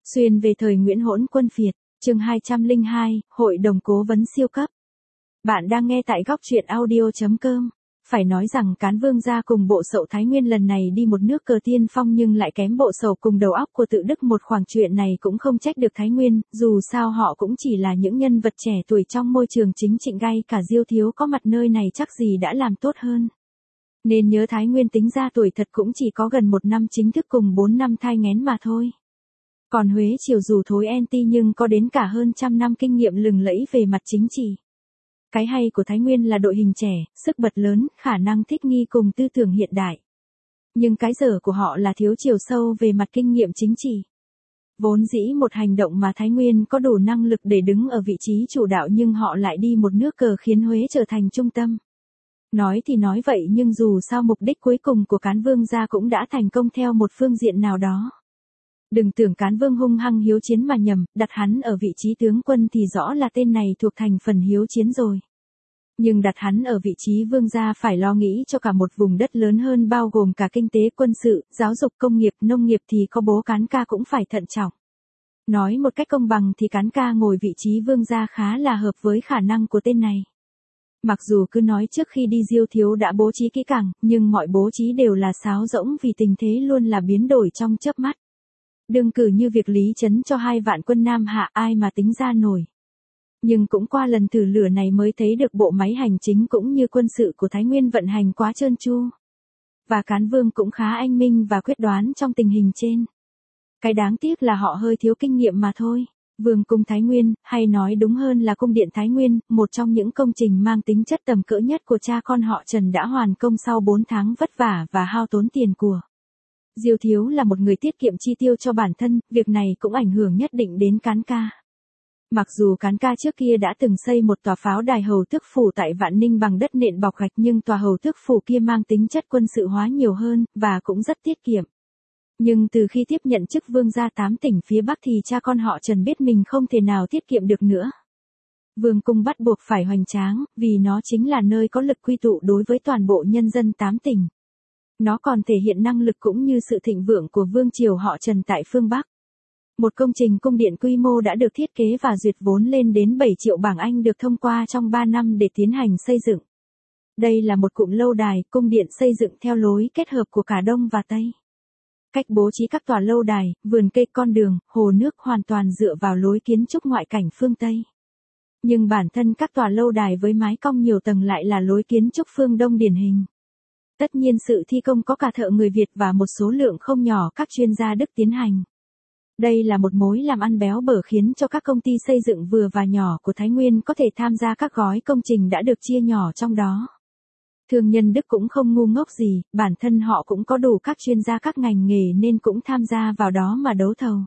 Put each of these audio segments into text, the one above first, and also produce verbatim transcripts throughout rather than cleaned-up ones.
Xuyên về thời Nguyễn Hỗn Quân Phiệt, chương hai trăm lẻ hai, Hội đồng Cố vấn siêu cấp. Bạn đang nghe tại góc truyện audio chấm com. Phải nói rằng Cán Vương gia cùng bộ sậu Thái Nguyên lần này đi một nước cờ tiên phong nhưng lại kém bộ sậu cùng đầu óc của Tự Đức một khoảng, chuyện này cũng không trách được Thái Nguyên, dù sao họ cũng chỉ là những nhân vật trẻ tuổi trong môi trường chính trị, ngay cả Diêu Thiếu có mặt nơi này chắc gì đã làm tốt hơn. Nên nhớ Thái Nguyên tính ra tuổi thật cũng chỉ có gần một năm chính thức cùng bốn năm thai nghén mà thôi. Còn Huế Triều dù thối anti nhưng có đến cả hơn trăm năm kinh nghiệm lừng lẫy về mặt chính trị. Cái hay của Thái Nguyên là đội hình trẻ, sức bật lớn, khả năng thích nghi cùng tư tưởng hiện đại. Nhưng cái dở của họ là thiếu chiều sâu về mặt kinh nghiệm chính trị. Vốn dĩ một hành động mà Thái Nguyên có đủ năng lực để đứng ở vị trí chủ đạo nhưng họ lại đi một nước cờ khiến Huế trở thành trung tâm. Nói thì nói vậy nhưng dù sao mục đích cuối cùng của Cán Vương gia cũng đã thành công theo một phương diện nào đó. Đừng tưởng Cán Vương hung hăng hiếu chiến mà nhầm, đặt hắn ở vị trí tướng quân thì rõ là tên này thuộc thành phần hiếu chiến rồi. Nhưng đặt hắn ở vị trí vương gia phải lo nghĩ cho cả một vùng đất lớn hơn bao gồm cả kinh tế, quân sự, giáo dục, công nghiệp, nông nghiệp thì có bố Cán ca cũng phải thận trọng. Nói một cách công bằng thì Cán ca ngồi vị trí vương gia khá là hợp với khả năng của tên này. Mặc dù cứ nói trước khi đi Diêu Thiếu đã bố trí kỹ càng, nhưng mọi bố trí đều là sáo rỗng vì tình thế luôn là biến đổi trong chớp mắt. Đương cử như việc lý trấn cho hai vạn quân Nam Hạ ai mà tính ra nổi. Nhưng cũng qua lần thử lửa này mới thấy được bộ máy hành chính cũng như quân sự của Thái Nguyên vận hành quá trơn tru. Và Cán Vương cũng khá anh minh và quyết đoán trong tình hình trên. Cái đáng tiếc là họ hơi thiếu kinh nghiệm mà thôi. Vương cung Thái Nguyên, hay nói đúng hơn là cung điện Thái Nguyên, một trong những công trình mang tính chất tầm cỡ nhất của cha con họ Trần đã hoàn công sau bốn tháng vất vả và hao tốn tiền của. Diêu Thiếu là một người tiết kiệm chi tiêu cho bản thân, việc này cũng ảnh hưởng nhất định đến Cán ca. Mặc dù Cán ca trước kia đã từng xây một tòa pháo đài hầu tước phủ tại Vạn Ninh bằng đất nện bọc gạch nhưng tòa hầu tước phủ kia mang tính chất quân sự hóa nhiều hơn, và cũng rất tiết kiệm. Nhưng từ khi tiếp nhận chức vương gia tám tỉnh phía Bắc thì cha con họ Trần biết mình không thể nào tiết kiệm được nữa. Vương cung bắt buộc phải hoành tráng, vì nó chính là nơi có lực quy tụ đối với toàn bộ nhân dân tám tỉnh. Nó còn thể hiện năng lực cũng như sự thịnh vượng của vương triều họ Trần tại phương Bắc. Một công trình cung điện quy mô đã được thiết kế và duyệt vốn lên đến bảy triệu bảng Anh được thông qua trong ba năm để tiến hành xây dựng. Đây là một cụm lâu đài, cung điện xây dựng theo lối kết hợp của cả Đông và Tây. Cách bố trí các tòa lâu đài, vườn cây, con đường, hồ nước hoàn toàn dựa vào lối kiến trúc ngoại cảnh phương Tây. Nhưng bản thân các tòa lâu đài với mái cong nhiều tầng lại là lối kiến trúc phương Đông điển hình. Tất nhiên sự thi công có cả thợ người Việt và một số lượng không nhỏ các chuyên gia Đức tiến hành. Đây là một mối làm ăn béo bở khiến cho các công ty xây dựng vừa và nhỏ của Thái Nguyên có thể tham gia các gói công trình đã được chia nhỏ trong đó. Thương nhân Đức cũng không ngu ngốc gì, bản thân họ cũng có đủ các chuyên gia các ngành nghề nên cũng tham gia vào đó mà đấu thầu.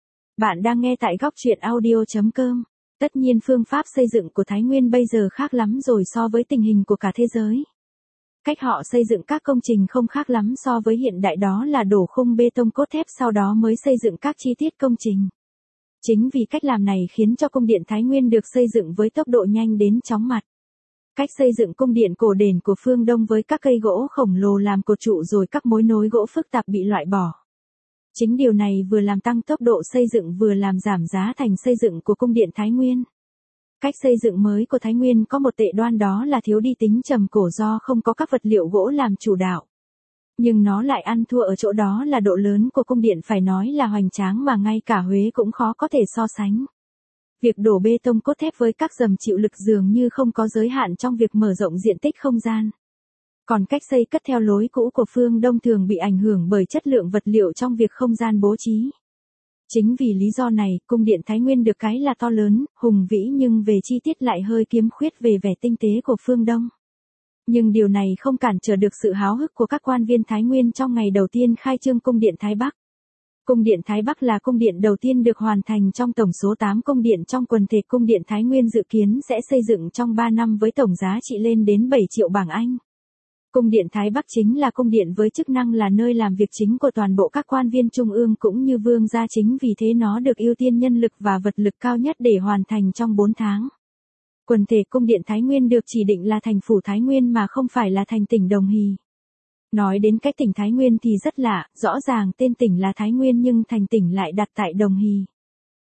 Bạn đang nghe tại góc truyện audio chấm com. Tất nhiên phương pháp xây dựng của Thái Nguyên bây giờ khác lắm rồi so với tình hình của cả thế giới. Cách họ xây dựng các công trình không khác lắm so với hiện đại, đó là đổ khung bê tông cốt thép sau đó mới xây dựng các chi tiết công trình. Chính vì cách làm này khiến cho cung điện Thái Nguyên được xây dựng với tốc độ nhanh đến chóng mặt. Cách xây dựng cung điện cổ đền của phương Đông với các cây gỗ khổng lồ làm cột trụ rồi các mối nối gỗ phức tạp bị loại bỏ. Chính điều này vừa làm tăng tốc độ xây dựng vừa làm giảm giá thành xây dựng của cung điện Thái Nguyên. Cách xây dựng mới của Thái Nguyên có một tệ đoan, đó là thiếu đi tính trầm cổ do không có các vật liệu gỗ làm chủ đạo. Nhưng nó lại ăn thua ở chỗ đó là độ lớn của cung điện phải nói là hoành tráng mà ngay cả Huế cũng khó có thể so sánh. Việc đổ bê tông cốt thép với các dầm chịu lực dường như không có giới hạn trong việc mở rộng diện tích không gian. Còn cách xây cất theo lối cũ của phương Đông thường bị ảnh hưởng bởi chất lượng vật liệu trong việc không gian bố trí. Chính vì lý do này, cung điện Thái Nguyên được cái là to lớn, hùng vĩ nhưng về chi tiết lại hơi khiếm khuyết về vẻ tinh tế của phương Đông. Nhưng điều này không cản trở được sự háo hức của các quan viên Thái Nguyên trong ngày đầu tiên khai trương cung điện Thái Bắc. Cung điện Thái Bắc là cung điện đầu tiên được hoàn thành trong tổng số tám cung điện trong quần thể cung điện Thái Nguyên, dự kiến sẽ xây dựng trong ba năm với tổng giá trị lên đến bảy triệu bảng Anh. Cung điện Thái Bắc chính là cung điện với chức năng là nơi làm việc chính của toàn bộ các quan viên trung ương cũng như vương gia, chính vì thế nó được ưu tiên nhân lực và vật lực cao nhất để hoàn thành trong bốn tháng. Quần thể cung điện Thái Nguyên được chỉ định là thành phủ Thái Nguyên mà không phải là thành tỉnh Đồng Hì. Nói đến cái tỉnh Thái Nguyên thì rất lạ, rõ ràng tên tỉnh là Thái Nguyên nhưng thành tỉnh lại đặt tại Đồng Hì.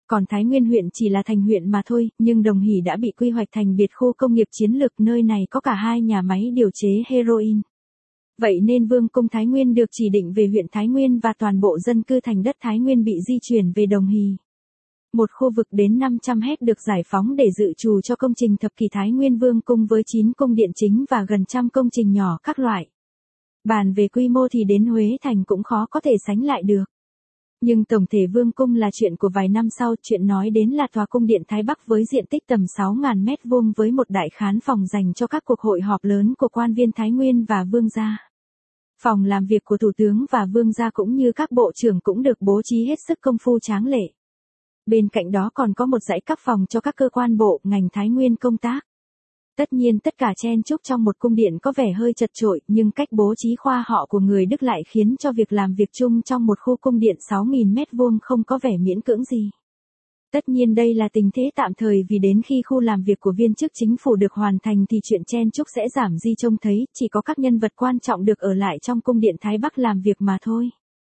Còn Thái Nguyên huyện chỉ là thành huyện mà thôi, nhưng Đồng Hỷ đã bị quy hoạch thành biệt khu công nghiệp chiến lược, nơi này có cả hai nhà máy điều chế heroin. Vậy nên Vương cung Thái Nguyên được chỉ định về huyện Thái Nguyên và toàn bộ dân cư thành đất Thái Nguyên bị di chuyển về Đồng Hỷ. Một khu vực đến năm trăm héc được giải phóng để dự trù cho công trình thập kỷ Thái Nguyên Vương cung với chín cung điện chính và gần trăm công trình nhỏ các loại. Bàn về quy mô thì đến Huế Thành cũng khó có thể sánh lại được. Nhưng tổng thể Vương cung là chuyện của vài năm sau, chuyện nói đến là tòa cung điện Thái Bắc với diện tích tầm sáu nghìn mét vuông với một đại khán phòng dành cho các cuộc hội họp lớn của quan viên Thái Nguyên và vương gia. Phòng làm việc của thủ tướng và vương gia cũng như các bộ trưởng cũng được bố trí hết sức công phu tráng lệ. Bên cạnh đó còn có một dãy các phòng cho các cơ quan bộ, ngành Thái Nguyên công tác. Tất nhiên tất cả chen chúc trong một cung điện có vẻ hơi chật chội, nhưng cách bố trí khoa họ của người Đức lại khiến cho việc làm việc chung trong một khu cung điện sáu nghìn mét vuông không có vẻ miễn cưỡng gì. Tất nhiên đây là tình thế tạm thời, vì đến khi khu làm việc của viên chức chính phủ được hoàn thành thì chuyện chen chúc sẽ giảm đi trông thấy, chỉ có các nhân vật quan trọng được ở lại trong cung điện Thái Bắc làm việc mà thôi.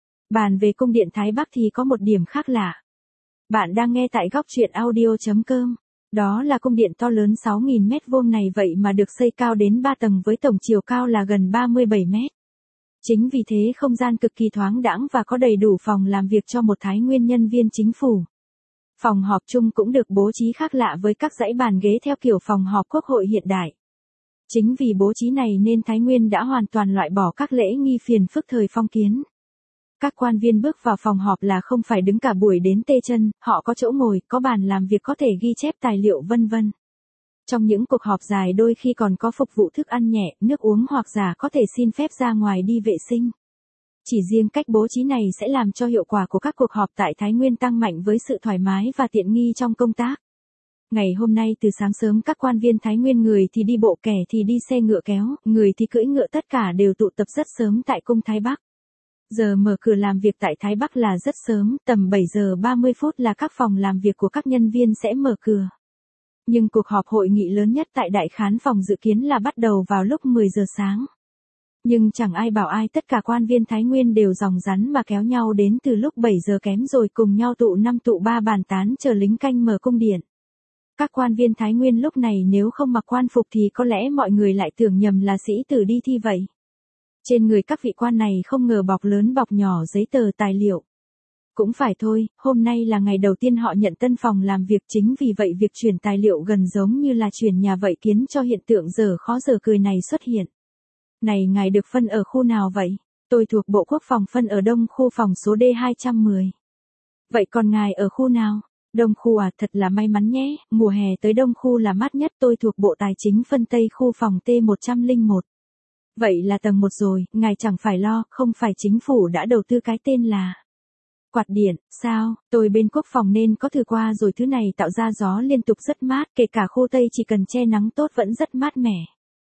Bàn về cung điện Thái Bắc thì có một điểm khác lạ. Bạn đang nghe tại góc truyện audio chấm com. Đó là cung điện to lớn sáu nghìn mét vuông này vậy mà được xây cao đến ba tầng với tổng chiều cao là gần ba mươi bảy mét. Chính vì thế không gian cực kỳ thoáng đãng và có đầy đủ phòng làm việc cho một Thái Nguyên nhân viên chính phủ. Phòng họp chung cũng được bố trí khác lạ với các dãy bàn ghế theo kiểu phòng họp quốc hội hiện đại. Chính vì bố trí này nên Thái Nguyên đã hoàn toàn loại bỏ các lễ nghi phiền phức thời phong kiến. Các quan viên bước vào phòng họp là không phải đứng cả buổi đến tê chân, họ có chỗ ngồi, có bàn làm việc có thể ghi chép tài liệu vân vân. Trong những cuộc họp dài đôi khi còn có phục vụ thức ăn nhẹ, nước uống hoặc giả có thể xin phép ra ngoài đi vệ sinh. Chỉ riêng cách bố trí này sẽ làm cho hiệu quả của các cuộc họp tại Thái Nguyên tăng mạnh với sự thoải mái và tiện nghi trong công tác. Ngày hôm nay từ sáng sớm các quan viên Thái Nguyên, người thì đi bộ, kẻ thì đi xe ngựa kéo, người thì cưỡi ngựa, tất cả đều tụ tập rất sớm tại cung Thái Bắc. Giờ mở cửa làm việc tại Thái Bắc là rất sớm, tầm bảy giờ ba mươi phút là các phòng làm việc của các nhân viên sẽ mở cửa. Nhưng cuộc họp hội nghị lớn nhất tại đại khán phòng dự kiến là bắt đầu vào lúc mười giờ sáng. Nhưng chẳng ai bảo ai, tất cả quan viên Thái Nguyên đều ròng rắn mà kéo nhau đến từ lúc bảy giờ kém rồi cùng nhau tụ năm tụ ba bàn tán chờ lính canh mở cung điện. Các quan viên Thái Nguyên lúc này nếu không mặc quan phục thì có lẽ mọi người lại tưởng nhầm là sĩ tử đi thi vậy. Trên người các vị quan này không ngờ bọc lớn bọc nhỏ giấy tờ tài liệu. Cũng phải thôi, hôm nay là ngày đầu tiên họ nhận tân phòng làm việc, chính vì vậy việc chuyển tài liệu gần giống như là chuyển nhà vậy, khiến cho hiện tượng giờ khó giờ cười này xuất hiện. Này, ngài được phân ở khu nào vậy? Tôi thuộc Bộ Quốc phòng, phân ở Đông khu phòng số D hai trăm mười. Vậy còn ngài ở khu nào? Đông khu à, thật là may mắn nhé, mùa hè tới Đông khu là mát nhất, tôi thuộc Bộ Tài chính, phân Tây khu phòng T một không một. Vậy là tầng một rồi, ngài chẳng phải lo, không phải chính phủ đã đầu tư cái tên là quạt điện, sao? Tôi bên quốc phòng nên có thử qua rồi, thứ này tạo ra gió liên tục rất mát, kể cả khu Tây chỉ cần che nắng tốt vẫn rất mát mẻ.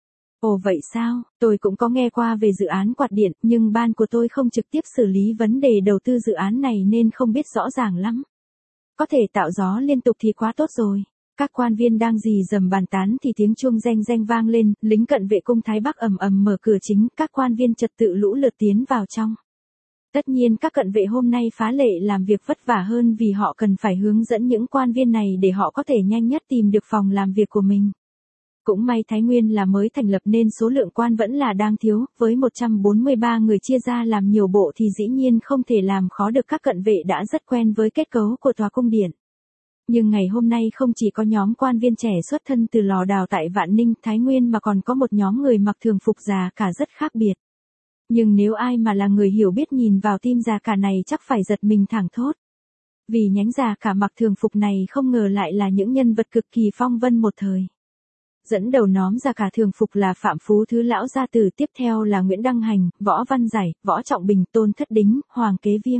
Ồ vậy sao? Tôi cũng có nghe qua về dự án quạt điện, nhưng ban của tôi không trực tiếp xử lý vấn đề đầu tư dự án này nên không biết rõ ràng lắm. Có thể tạo gió liên tục thì quá tốt rồi. Các quan viên đang rì rầm bàn tán thì tiếng chuông reng reng vang lên, lính cận vệ cung Thái Bắc ầm ầm mở cửa chính, các quan viên trật tự lũ lượt tiến vào trong. Tất nhiên các cận vệ hôm nay phá lệ làm việc vất vả hơn vì họ cần phải hướng dẫn những quan viên này để họ có thể nhanh nhất tìm được phòng làm việc của mình. Cũng may Thái Nguyên là mới thành lập nên số lượng quan vẫn là đang thiếu, với một trăm bốn mươi ba người chia ra làm nhiều bộ thì dĩ nhiên không thể làm khó được các cận vệ đã rất quen với kết cấu của tòa cung điện. Nhưng ngày hôm nay không chỉ có nhóm quan viên trẻ xuất thân từ lò đào tại Vạn Ninh, Thái Nguyên mà còn có một nhóm người mặc thường phục già cả rất khác biệt. Nhưng nếu ai mà là người hiểu biết nhìn vào team già cả này chắc phải giật mình thảng thốt. Vì nhánh già cả mặc thường phục này không ngờ lại là những nhân vật cực kỳ phong vân một thời. Dẫn đầu nhóm già cả thường phục là Phạm Phú Thứ lão gia tử, tiếp theo là Nguyễn Đăng Hành, Võ Văn Giải, Võ Trọng Bình, Tôn Thất Đính, Hoàng Kế Viêm.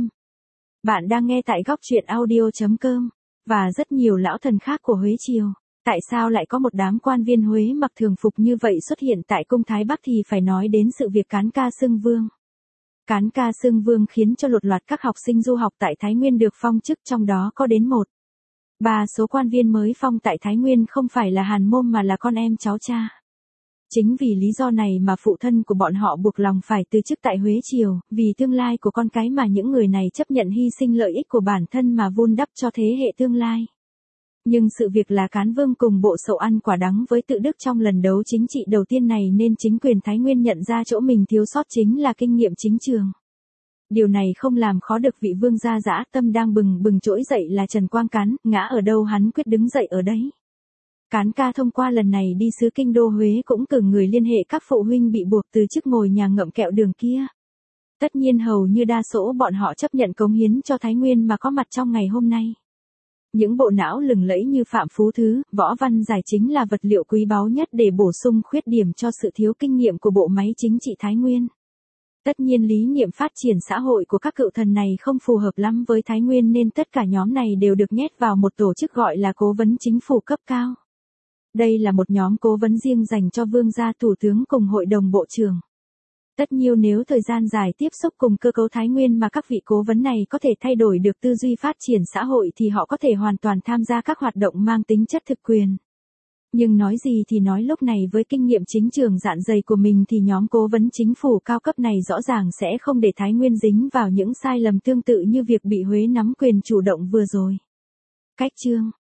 Bạn đang nghe tại góc truyện audio chấm com. Và rất nhiều lão thần khác của Huế triều. Tại sao lại có một đám quan viên Huế mặc thường phục như vậy xuất hiện tại cung Thái Bắc thì phải nói đến sự việc Cán Ca Xưng Vương. Cán Ca Xưng Vương khiến cho lột loạt các học sinh du học tại Thái Nguyên được phong chức, trong đó có đến một. Ba số quan viên mới phong tại Thái Nguyên không phải là hàn môn mà là con em cháu cha. Chính vì lý do này mà phụ thân của bọn họ buộc lòng phải từ chức tại Huế Triều, vì tương lai của con cái mà những người này chấp nhận hy sinh lợi ích của bản thân mà vun đắp cho thế hệ tương lai. Nhưng sự việc là Cán Vương cùng bộ Sậu ăn quả đắng với tự đức trong lần đấu chính trị đầu tiên này nên chính quyền Thái Nguyên nhận ra chỗ mình thiếu sót chính là kinh nghiệm chính trường. Điều này không làm khó được vị vương gia dã tâm đang bừng bừng trỗi dậy là Trần Quang Cán, ngã ở đâu hắn quyết đứng dậy ở đấy. Cán ca thông qua lần này đi sứ kinh đô Huế cũng cử người liên hệ các phụ huynh bị buộc từ chức ngồi nhà ngậm kẹo đường kia. Tất nhiên hầu như đa số bọn họ chấp nhận cống hiến cho Thái Nguyên mà có mặt trong ngày hôm nay. Những bộ não lừng lẫy như Phạm Phú Thứ, Võ Văn Giải chính là vật liệu quý báu nhất để bổ sung khuyết điểm cho sự thiếu kinh nghiệm của bộ máy chính trị Thái Nguyên. Tất nhiên lý niệm phát triển xã hội của các cựu thần này không phù hợp lắm với Thái Nguyên nên tất cả nhóm này đều được nhét vào một tổ chức gọi là cố vấn chính phủ cấp cao. Đây là một nhóm cố vấn riêng dành cho vương gia thủ tướng cùng hội đồng bộ trưởng. Tất nhiên nếu thời gian dài tiếp xúc cùng cơ cấu Thái Nguyên mà các vị cố vấn này có thể thay đổi được tư duy phát triển xã hội thì họ có thể hoàn toàn tham gia các hoạt động mang tính chất thực quyền. Nhưng nói gì thì nói lúc này với kinh nghiệm chính trường dạn dày của mình thì nhóm cố vấn chính phủ cao cấp này rõ ràng sẽ không để Thái Nguyên dính vào những sai lầm tương tự như việc bị Huế nắm quyền chủ động vừa rồi. Cách chương